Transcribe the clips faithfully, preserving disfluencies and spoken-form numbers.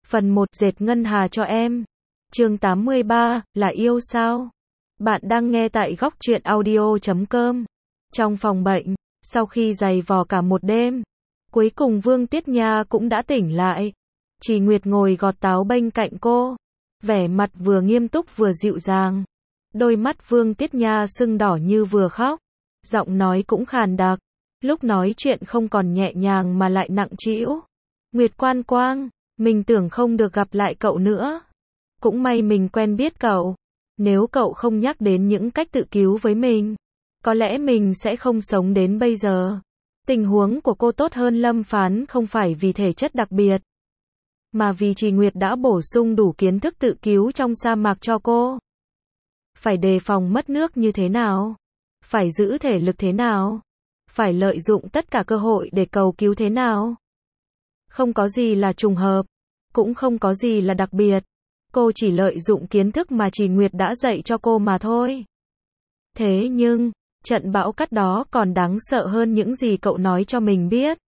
Phần một, dệt ngân hà cho em. Chương tám mươi ba, là yêu sao? Bạn đang nghe tại góc truyện audio chấm com. Trong phòng bệnh, sau khi giày vò cả một đêm, cuối cùng Vương Tiết Nha cũng đã tỉnh lại. Chỉ Nguyệt ngồi gọt táo bên cạnh cô, vẻ mặt vừa nghiêm túc vừa dịu dàng. Đôi mắt Vương Tiết Nha sưng đỏ như vừa khóc, giọng nói cũng khàn đặc, lúc nói chuyện không còn nhẹ nhàng mà lại nặng trĩu. Nguyệt Quan Quang, mình tưởng không được gặp lại cậu nữa. Cũng may mình quen biết cậu. Nếu cậu không nhắc đến những cách tự cứu với mình, có lẽ mình sẽ không sống đến bây giờ. Tình huống của cô tốt hơn Lâm Phán không phải vì thể chất đặc biệt, mà vì Trì Nguyệt đã bổ sung đủ kiến thức tự cứu trong sa mạc cho cô. Phải đề phòng mất nước như thế nào? Phải giữ thể lực thế nào? Phải lợi dụng tất cả cơ hội để cầu cứu thế nào? Không có gì là trùng hợp, cũng không có gì là đặc biệt. Cô chỉ lợi dụng kiến thức mà Trì Nguyệt đã dạy cho cô mà thôi. Thế nhưng, trận bão cát đó còn đáng sợ hơn những gì cậu nói cho mình biết.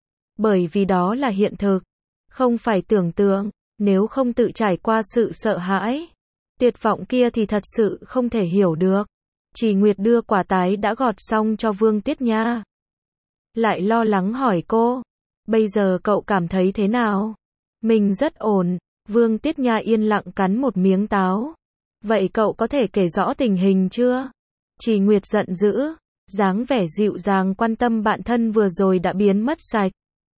Bởi vì đó là hiện thực, không phải tưởng tượng. Nếu không tự trải qua sự sợ hãi, tuyệt vọng kia thì thật sự không thể hiểu được. Trì Nguyệt đưa quả táo đã gọt xong cho Vương Tiết Nha, lại lo lắng hỏi cô, bây giờ cậu cảm thấy thế nào? Mình rất ổn. Vương Tiết Nha yên lặng cắn một miếng táo. Vậy cậu có thể kể rõ tình hình chưa? Trì Nguyệt giận dữ, dáng vẻ dịu dàng quan tâm bạn thân vừa rồi đã biến mất sạch,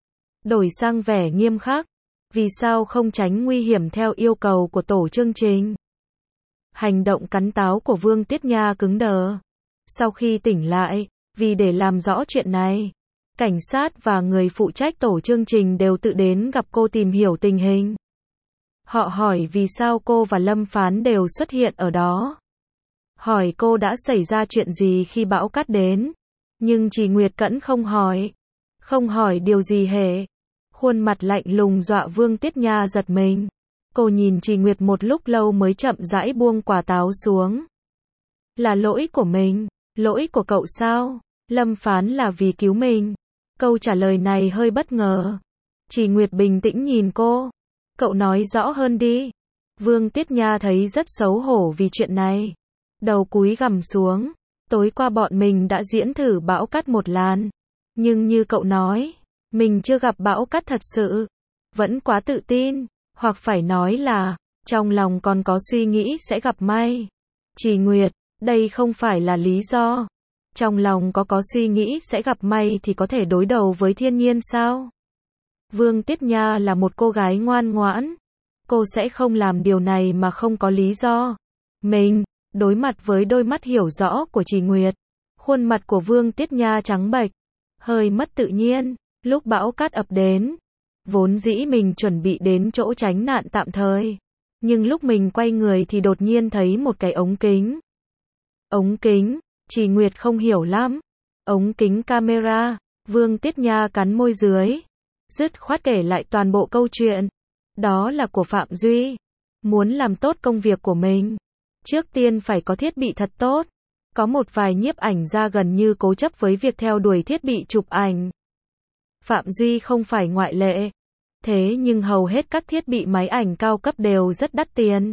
đổi sang vẻ nghiêm khắc. Vì sao không tránh nguy hiểm theo yêu cầu của tổ chương trình? Hành động cắn táo của Vương Tiết Nha cứng đờ. Sau khi tỉnh lại, vì để làm rõ chuyện này, cảnh sát và người phụ trách tổ chương trình đều tự đến gặp cô tìm hiểu tình hình. Họ hỏi vì sao cô và Lâm Phán đều xuất hiện ở đó. Hỏi cô đã xảy ra chuyện gì khi bão cát đến. Nhưng Trì Nguyệt Cẫn không hỏi. Không hỏi điều gì hề. Khuôn mặt lạnh lùng dọa Vương Tiết Nha giật mình. Cô nhìn Trì Nguyệt một lúc lâu mới chậm rãi buông quả táo xuống. Là lỗi của mình. Lỗi của cậu sao? Lâm Phán là vì cứu mình. Câu trả lời này hơi bất ngờ. Trì Nguyệt bình tĩnh nhìn cô. Cậu nói rõ hơn đi. Vương Tiết Nha thấy rất xấu hổ vì chuyện này. Đầu cúi gằm xuống. Tối qua bọn mình đã diễn thử bão cát một làn. Nhưng như cậu nói, mình chưa gặp bão cát thật sự. Vẫn quá tự tin. Hoặc phải nói là, trong lòng còn có suy nghĩ sẽ gặp may. Trì Nguyệt, đây không phải là lý do. Trong lòng có có suy nghĩ sẽ gặp may thì có thể đối đầu với thiên nhiên sao? Vương Tiết Nha là một cô gái ngoan ngoãn. Cô sẽ không làm điều này mà không có lý do. Mình, đối mặt với đôi mắt hiểu rõ của Trì Nguyệt, khuôn mặt của Vương Tiết Nha trắng bệch, hơi mất tự nhiên. Lúc bão cát ập đến, vốn dĩ mình chuẩn bị đến chỗ tránh nạn tạm thời. Nhưng lúc mình quay người thì đột nhiên thấy một cái ống kính. Ống kính, Trì Nguyệt không hiểu lắm. Ống kính camera. Vương Tiết Nha cắn môi dưới, dứt khoát kể lại toàn bộ câu chuyện. Đó là của Phạm Duy. Muốn làm tốt công việc của mình, trước tiên phải có thiết bị thật tốt. Có một vài nhiếp ảnh gia gần như cố chấp với việc theo đuổi thiết bị chụp ảnh. Phạm Duy không phải ngoại lệ. Thế nhưng hầu hết các thiết bị máy ảnh cao cấp đều rất đắt tiền.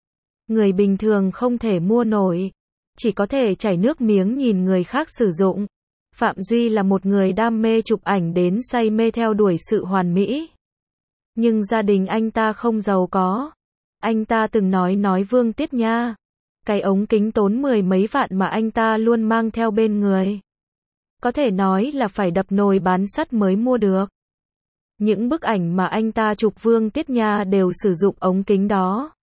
Người bình thường không thể mua nổi, chỉ có thể chảy nước miếng nhìn người khác sử dụng. Phạm Duy là một người đam mê chụp ảnh đến say mê theo đuổi sự hoàn mỹ. Nhưng gia đình anh ta không giàu có. Anh ta từng nói nói Vương Tiết Nha, cái ống kính tốn mười mấy vạn mà anh ta luôn mang theo bên người, có thể nói là phải đập nồi bán sắt mới mua được. Những bức ảnh mà anh ta chụp Vương Tiết Nha đều sử dụng ống kính đó.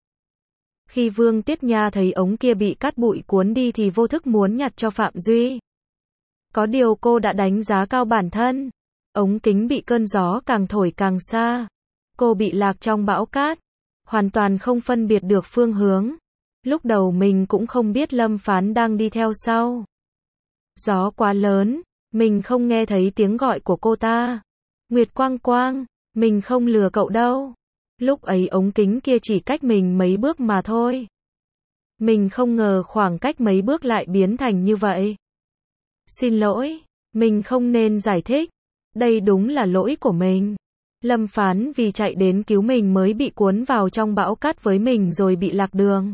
Khi Vương Tiết Nha thấy ống kia bị cát bụi cuốn đi thì vô thức muốn nhặt cho Phạm Duy. Có điều cô đã đánh giá cao bản thân. Ống kính bị cơn gió càng thổi càng xa. Cô bị lạc trong bão cát, hoàn toàn không phân biệt được phương hướng. Lúc đầu mình cũng không biết Lâm Phán đang đi theo sau. Gió quá lớn, mình không nghe thấy tiếng gọi của cô ta. Nguyệt Quang Quang, mình không lừa cậu đâu. Lúc ấy ống kính kia chỉ cách mình mấy bước mà thôi. Mình không ngờ khoảng cách mấy bước lại biến thành như vậy. Xin lỗi, mình không nên giải thích. Đây đúng là lỗi của mình. Lâm Phán vì chạy đến cứu mình mới bị cuốn vào trong bão cát với mình rồi bị lạc đường.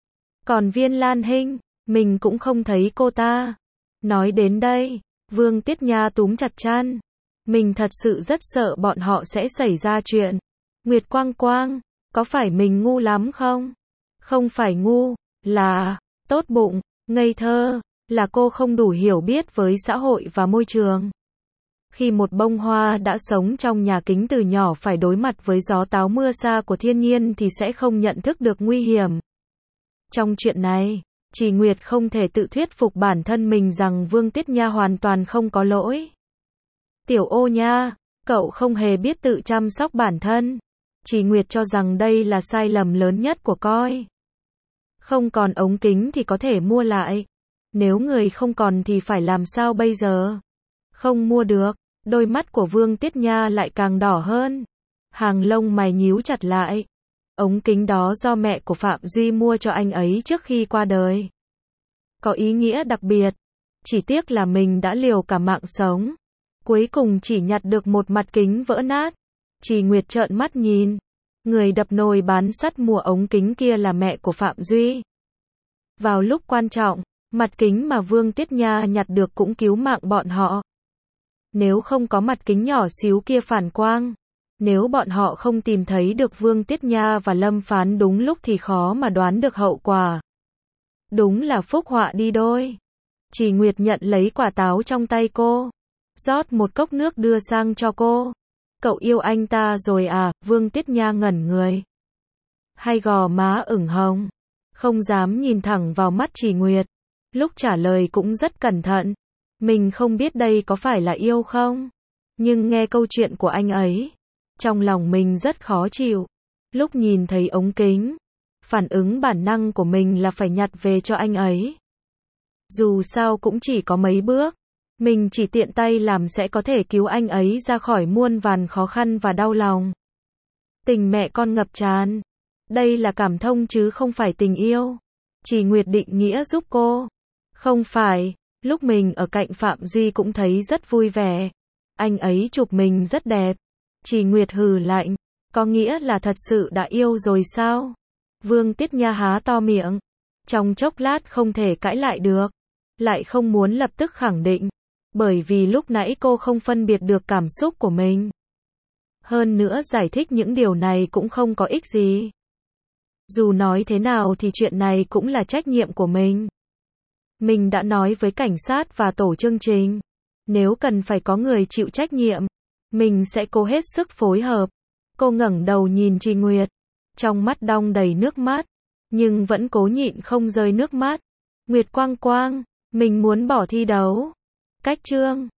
Còn Viên Lan Hinh, mình cũng không thấy cô ta. Nói đến đây, Vương Tiết Nha túm chặt chăn. Mình thật sự rất sợ bọn họ sẽ xảy ra chuyện. Nguyệt Quang Quang, có phải mình ngu lắm không? Không phải ngu, là tốt bụng, ngây thơ, là cô không đủ hiểu biết với xã hội và môi trường. Khi một bông hoa đã sống trong nhà kính từ nhỏ phải đối mặt với gió táo mưa sa của thiên nhiên thì sẽ không nhận thức được nguy hiểm. Trong chuyện này, Trì Nguyệt không thể tự thuyết phục bản thân mình rằng Vương Tiết Nha hoàn toàn không có lỗi. Tiểu Ô Nha, cậu không hề biết tự chăm sóc bản thân. Trì Nguyệt cho rằng đây là sai lầm lớn nhất của coi. Không còn ống kính thì có thể mua lại. Nếu người không còn thì phải làm sao bây giờ? Không mua được. Đôi mắt của Vương Tiết Nha lại càng đỏ hơn. Hàng lông mày nhíu chặt lại. Ống kính đó do mẹ của Phạm Duy mua cho anh ấy trước khi qua đời. Có ý nghĩa đặc biệt. Chỉ tiếc là mình đã liều cả mạng sống. Cuối cùng chỉ nhặt được một mặt kính vỡ nát. Trì Nguyệt trợn mắt nhìn. Người đập nồi bán sắt mua ống kính kia là mẹ của Phạm Duy. Vào lúc quan trọng, mặt kính mà Vương Tiết Nha nhặt được cũng cứu mạng bọn họ. Nếu không có mặt kính nhỏ xíu kia phản quang, nếu bọn họ không tìm thấy được Vương Tiết Nha và Lâm Phán đúng lúc thì khó mà đoán được hậu quả. Đúng là phúc họa đi đôi. Trì Nguyệt nhận lấy quả táo trong tay cô, rót một cốc nước đưa sang cho cô. Cậu yêu anh ta rồi à? Vương Tiết Nha ngẩn người. Hai gò má ửng hồng, không dám nhìn thẳng vào mắt Trì Nguyệt. Lúc trả lời cũng rất cẩn thận. Mình không biết đây có phải là yêu không, nhưng nghe câu chuyện của anh ấy, trong lòng mình rất khó chịu. Lúc nhìn thấy ống kính, phản ứng bản năng của mình là phải nhặt về cho anh ấy. Dù sao cũng chỉ có mấy bước, mình chỉ tiện tay làm sẽ có thể cứu anh ấy ra khỏi muôn vàn khó khăn và đau lòng. Tình mẹ con ngập tràn. Đây là cảm thông chứ không phải tình yêu. Trì Nguyệt định nghĩa giúp cô. Không phải, lúc mình ở cạnh Phạm Duy cũng thấy rất vui vẻ. Anh ấy chụp mình rất đẹp. Trì Nguyệt hừ lạnh. Có nghĩa là thật sự đã yêu rồi sao? Vương Tiết Nha há to miệng. Trong chốc lát không thể cãi lại được. Lại không muốn lập tức khẳng định. Bởi vì lúc nãy cô không phân biệt được cảm xúc của mình. Hơn nữa giải thích những điều này cũng không có ích gì. Dù nói thế nào thì chuyện này cũng là trách nhiệm của mình. Mình đã nói với cảnh sát và tổ chương trình. Nếu cần phải có người chịu trách nhiệm, mình sẽ cố hết sức phối hợp. Cô ngẩng đầu nhìn Trì Nguyệt. Trong mắt đong đầy nước mắt. Nhưng vẫn cố nhịn không rơi nước mắt. Nguyệt Quang Quang, mình muốn bỏ thi đấu. Cách chương